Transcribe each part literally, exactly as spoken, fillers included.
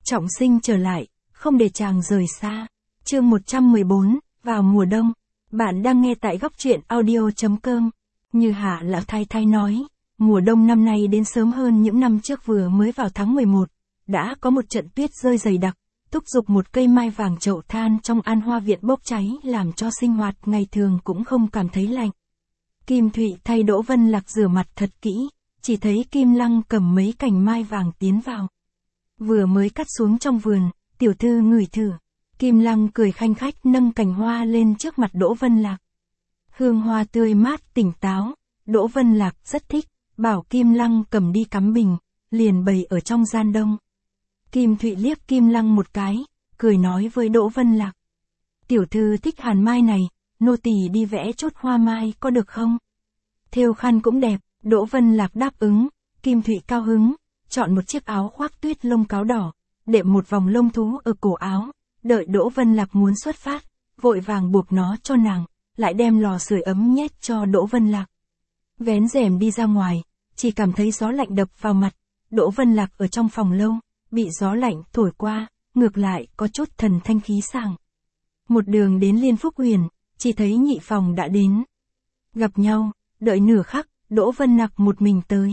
trọng sinh trở lại, không để chàng rời xa. Chương một trăm mười bốn, vào mùa đông. Bạn đang nghe tại góc truyện audio chấm com. Như Hạ Lão Thái Thái nói, mùa đông năm nay đến sớm hơn những năm trước, vừa mới vào tháng mười một, đã có một trận tuyết rơi dày đặc, thúc giục một cây mai vàng chậu than trong An Hoa Viện bốc cháy, làm cho sinh hoạt ngày thường cũng không cảm thấy lạnh. Kim Thụy thay Đỗ Vân Lạc rửa mặt thật kỹ, chỉ thấy Kim Lăng cầm mấy cành mai vàng tiến vào. Vừa mới cắt xuống trong vườn, tiểu thư ngửi thử. Kim Lăng cười khanh khách nâng cành hoa lên trước mặt Đỗ Vân Lạc. Hương hoa tươi mát tỉnh táo, Đỗ Vân Lạc rất thích, bảo Kim Lăng cầm đi cắm bình, liền bày ở trong gian đông. Kim Thụy liếc Kim Lăng một cái, cười nói với Đỗ Vân Lạc. Tiểu thư thích hàn mai này, nô tỳ đi vẽ chốt hoa mai có được không? Thêu khăn cũng đẹp. Đỗ Vân Lạc đáp ứng. Kim Thụy cao hứng, chọn một chiếc áo khoác tuyết lông cáo đỏ, đệm một vòng lông thú ở cổ áo, đợi Đỗ Vân Lạc muốn xuất phát, vội vàng buộc nó cho nàng, lại đem lò sưởi ấm nhét cho Đỗ Vân Lạc. Vén rèm đi ra ngoài, chỉ cảm thấy gió lạnh đập vào mặt. Đỗ Vân Lạc ở trong phòng lâu, bị gió lạnh thổi qua, ngược lại có chút thần thanh khí sảng. Một đường đến Liên Phúc Huyền, chỉ thấy nhị phòng đã đến. Gặp nhau, đợi nửa khắc, Đỗ Vân Lạc một mình tới.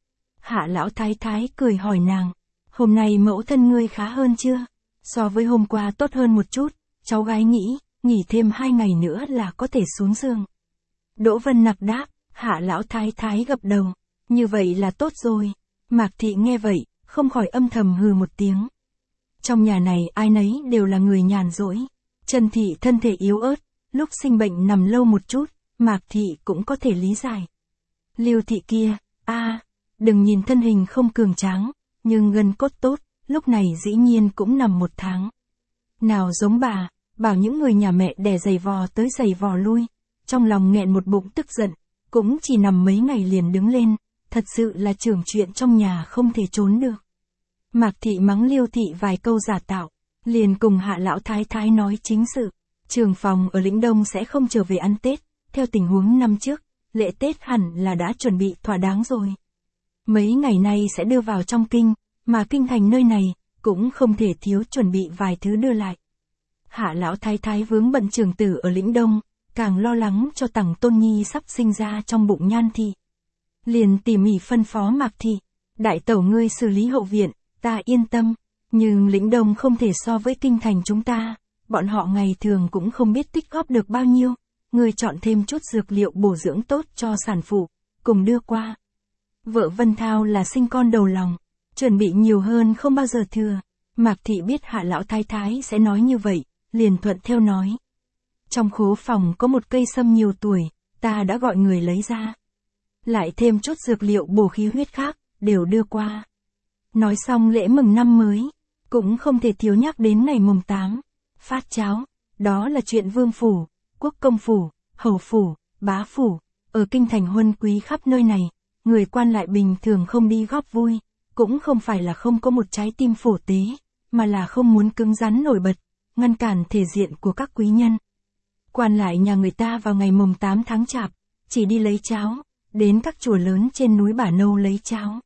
Hạ Lão Thái Thái cười hỏi nàng, hôm nay mẫu thân ngươi khá hơn chưa? So với hôm qua tốt hơn một chút, cháu gái nghĩ, nghỉ thêm hai ngày nữa là có thể xuống giường. Đỗ Vân Lạc đáp. Hạ Lão Thái Thái gật đầu, như vậy là tốt rồi. Mạc Thị nghe vậy, không khỏi âm thầm hừ một tiếng. Trong nhà này ai nấy đều là người nhàn rỗi. Trần Thị thân thể yếu ớt, lúc sinh bệnh nằm lâu một chút, Mạc Thị cũng có thể lý giải. Lưu Thị kia, a, à, đừng nhìn thân hình không cường tráng, nhưng gân cốt tốt, lúc này dĩ nhiên cũng nằm một tháng. Nào giống bà, bảo những người nhà mẹ đẻ giày vò tới giày vò lui, trong lòng nghẹn một bụng tức giận, cũng chỉ nằm mấy ngày liền đứng lên, thật sự là trưởng chuyện trong nhà không thể trốn được. Mạc Thị mắng Liêu Thị vài câu giả tạo, liền cùng Hạ Lão Thái Thái nói chính sự. Trường phòng ở Lĩnh Đông sẽ không trở về ăn Tết, theo tình huống năm trước, lễ Tết hẳn là đã chuẩn bị thỏa đáng rồi. Mấy ngày nay sẽ đưa vào trong kinh, mà kinh thành nơi này, cũng không thể thiếu chuẩn bị vài thứ đưa lại. Hạ Lão Thái Thái vướng bận trưởng tử ở Lĩnh Đông, càng lo lắng cho tằng Tôn Nhi sắp sinh ra trong bụng Nhan Thị. Liền tỉ mỉ phân phó Mạc Thị, đại tẩu ngươi xử lý hậu viện, ta yên tâm, nhưng Lĩnh Đông không thể so với kinh thành chúng ta, bọn họ ngày thường cũng không biết tích góp được bao nhiêu, ngươi chọn thêm chút dược liệu bổ dưỡng tốt cho sản phụ, cùng đưa qua. Vợ Vân Thao là sinh con đầu lòng, chuẩn bị nhiều hơn không bao giờ thừa. Mạc Thị biết Hạ Lão Thái Thái sẽ nói như vậy, liền thuận theo nói. Trong khố phòng có một cây sâm nhiều tuổi, ta đã gọi người lấy ra. Lại thêm chút dược liệu bổ khí huyết khác, đều đưa qua. Nói xong lễ mừng năm mới, cũng không thể thiếu nhắc đến ngày mùng tám, phát cháo, đó là chuyện vương phủ, quốc công phủ, hầu phủ, bá phủ, ở kinh thành huân quý khắp nơi này, người quan lại bình thường không đi góp vui, cũng không phải là không có một trái tim phổ tế, mà là không muốn cứng rắn nổi bật, ngăn cản thể diện của các quý nhân. Quan lại nhà người ta vào ngày mùng tám tháng Chạp, chỉ đi lấy cháo, đến các chùa lớn trên núi Bà Nâu lấy cháo.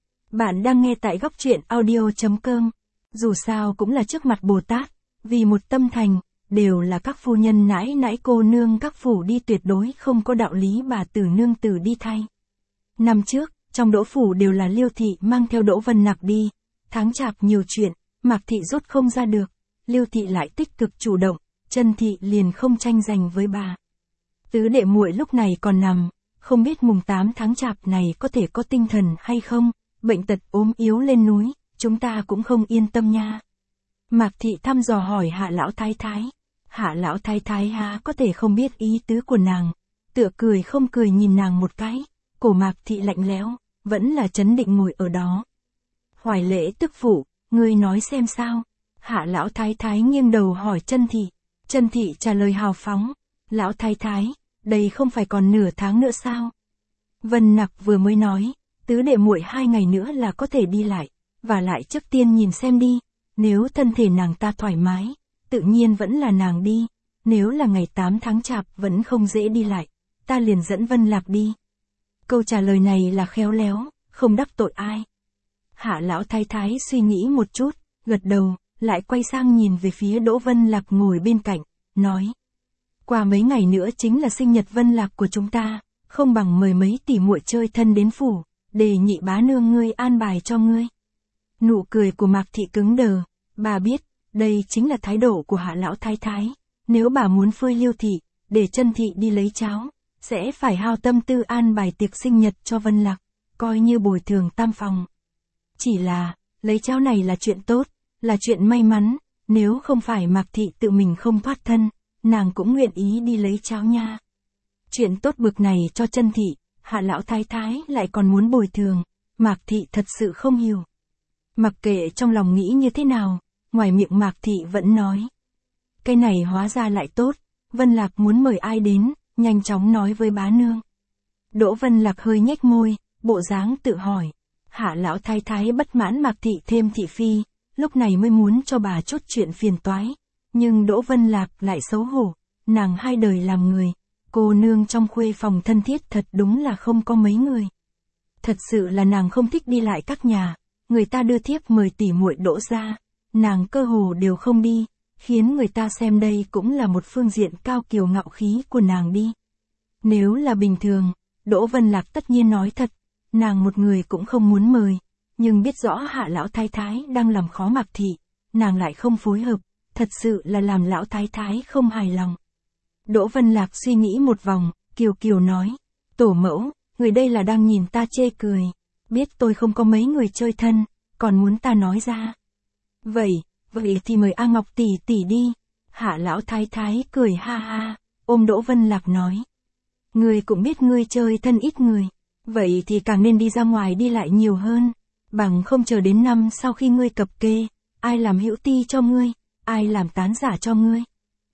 Bạn đang nghe tại góc truyện audio chấm com. Dù sao cũng là trước mặt Bồ Tát, vì một tâm thành, đều là các phu nhân nãi nãi cô nương các phủ đi, tuyệt đối không có đạo lý bà tử nương tử đi thay. Năm trước, trong Đỗ phủ đều là Liêu Thị mang theo Đỗ Vân Lạc đi, tháng Chạp nhiều chuyện, Mạc Thị rút không ra được, Liêu Thị lại tích cực chủ động, Trần Thị liền không tranh giành với bà. Tứ đệ muội lúc này còn nằm, không biết mùng tám tháng Chạp này có thể có tinh thần hay không, bệnh tật ốm yếu lên núi, chúng ta cũng không yên tâm nha. Mạc Thị thăm dò hỏi Hạ Lão Thái Thái. Hạ Lão Thái Thái há có thể không biết ý tứ của nàng, tựa cười không cười nhìn nàng một cái, cổ Mạc Thị lạnh lẽo, vẫn là trấn định ngồi ở đó. Hoài Lễ tức phụ, ngươi nói xem sao? Hạ Lão Thái Thái nghiêng đầu hỏi Trân Thị. Trân Thị trả lời hào phóng, Lão Thái Thái, đây không phải còn nửa tháng nữa sao? Vân Nặc vừa mới nói, tứ đệ muội hai ngày nữa là có thể đi lại, và lại trước tiên nhìn xem đi, nếu thân thể nàng ta thoải mái, tự nhiên vẫn là nàng đi, nếu là ngày tám tháng Chạp vẫn không dễ đi lại, ta liền dẫn Vân Lạc đi. Câu trả lời này là khéo léo, không đắc tội ai. Hạ Lão Thái Thái suy nghĩ một chút, gật đầu, lại quay sang nhìn về phía Đỗ Vân Lạc ngồi bên cạnh, nói. Qua mấy ngày nữa chính là sinh nhật Vân Lạc của chúng ta, không bằng mời mấy tỷ muội chơi thân đến phủ, để nhị bá nương ngươi an bài cho ngươi. Nụ cười của Mạc Thị cứng đờ, bà biết, đây chính là thái độ của Hạ lão thái thái, nếu bà muốn phơi Liêu Thị, để Chân Thị đi lấy cháo, sẽ phải hao tâm tư an bài tiệc sinh nhật cho Vân Lạc, coi như bồi thường tam phòng. Chỉ là, lấy cháo này là chuyện tốt, là chuyện may mắn, nếu không phải Mạc Thị tự mình không thoát thân, nàng cũng nguyện ý đi lấy cháo nha. Chuyện tốt bực này cho Chân Thị, Hạ lão thái thái lại còn muốn bồi thường, Mạc Thị thật sự không hiểu. Mặc kệ trong lòng nghĩ như thế nào, ngoài miệng Mạc Thị vẫn nói. Cái này hóa ra lại tốt, Vân Lạc muốn mời ai đến, nhanh chóng nói với bá nương. Đỗ Vân Lạc hơi nhếch môi, bộ dáng tự hỏi. Hạ lão thái thái bất mãn Mạc Thị thêm thị phi, lúc này mới muốn cho bà chút chuyện phiền toái. Nhưng Đỗ Vân Lạc lại xấu hổ, nàng hai đời làm người, cô nương trong khuê phòng thân thiết thật đúng là không có mấy người. Thật sự là nàng không thích đi lại các nhà, người ta đưa thiếp mời tỷ muội Đỗ ra, nàng cơ hồ đều không đi, khiến người ta xem đây cũng là một phương diện cao kiều ngạo khí của nàng đi. Nếu là bình thường, Đỗ Vân Lạc tất nhiên nói thật, nàng một người cũng không muốn mời, nhưng biết rõ Hạ lão thái thái đang làm khó Mạc Thị, nàng lại không phối hợp, thật sự là làm lão thái thái không hài lòng. Đỗ Vân Lạc suy nghĩ một vòng, kiều kiều nói, tổ mẫu, người đây là đang nhìn ta chê cười, biết tôi không có mấy người chơi thân, còn muốn ta nói ra. Vậy, vậy thì mời A Ngọc tỷ tỷ đi. Hạ lão thái thái cười ha ha, ôm Đỗ Vân Lạc nói. Ngươi cũng biết ngươi chơi thân ít người, vậy thì càng nên đi ra ngoài đi lại nhiều hơn, bằng không chờ đến năm sau khi ngươi cập kê, ai làm hữu ti cho ngươi, ai làm tán giả cho ngươi.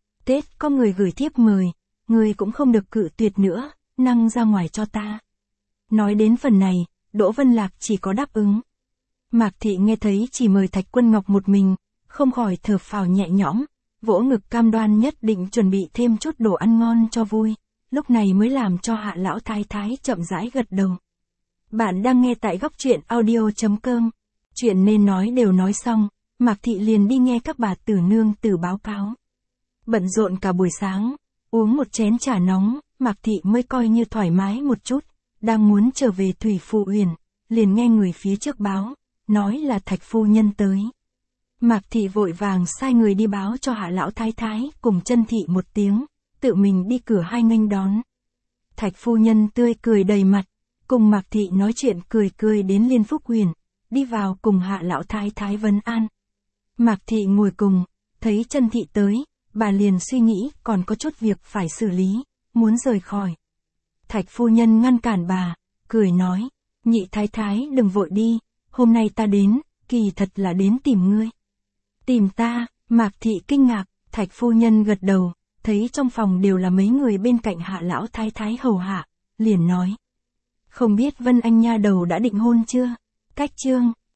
Tết có người gửi thiếp mời, ngươi cũng không được cự tuyệt nữa, năng ra ngoài cho ta. Nói đến phần này, Đỗ Vân Lạc chỉ có đáp ứng. Mạc Thị nghe thấy chỉ mời Thạch Quân Ngọc một mình, không khỏi thở phào nhẹ nhõm, vỗ ngực cam đoan nhất định chuẩn bị thêm chút đồ ăn ngon cho vui, lúc này mới làm cho Hạ lão thái thái chậm rãi gật đầu. Bạn đang nghe tại góc truyện audio chấm com. Chuyện nên nói đều nói xong, Mạc Thị liền đi nghe các bà tử nương tử báo cáo. Bận rộn cả buổi sáng, uống một chén trà nóng, Mạc Thị mới coi như thoải mái một chút, đang muốn trở về Thủy Phụ Uyển, liền nghe người phía trước báo, nói là Thạch phu nhân tới. Mạc Thị vội vàng sai người đi báo cho Hạ lão thái thái cùng Chân Thị một tiếng, tự mình đi cửa hai nghênh đón. Thạch phu nhân tươi cười đầy mặt, cùng Mạc Thị nói chuyện cười cười đến Liên Phúc Uyển, đi vào cùng Hạ lão thái thái vấn an. Mạc Thị ngồi cùng, thấy Chân Thị tới, bà liền suy nghĩ còn có chút việc phải xử lý, muốn rời khỏi. Thạch phu nhân ngăn cản bà, cười nói, nhị thái thái đừng vội đi, hôm nay ta đến, kỳ thật là đến tìm ngươi. Tìm ta, Mạc Thị kinh ngạc, Thạch phu nhân gật đầu, thấy trong phòng đều là mấy người bên cạnh Hạ lão thái thái hầu hạ, liền nói. Không biết Vân Anh nha đầu đã định hôn chưa? Cách chương,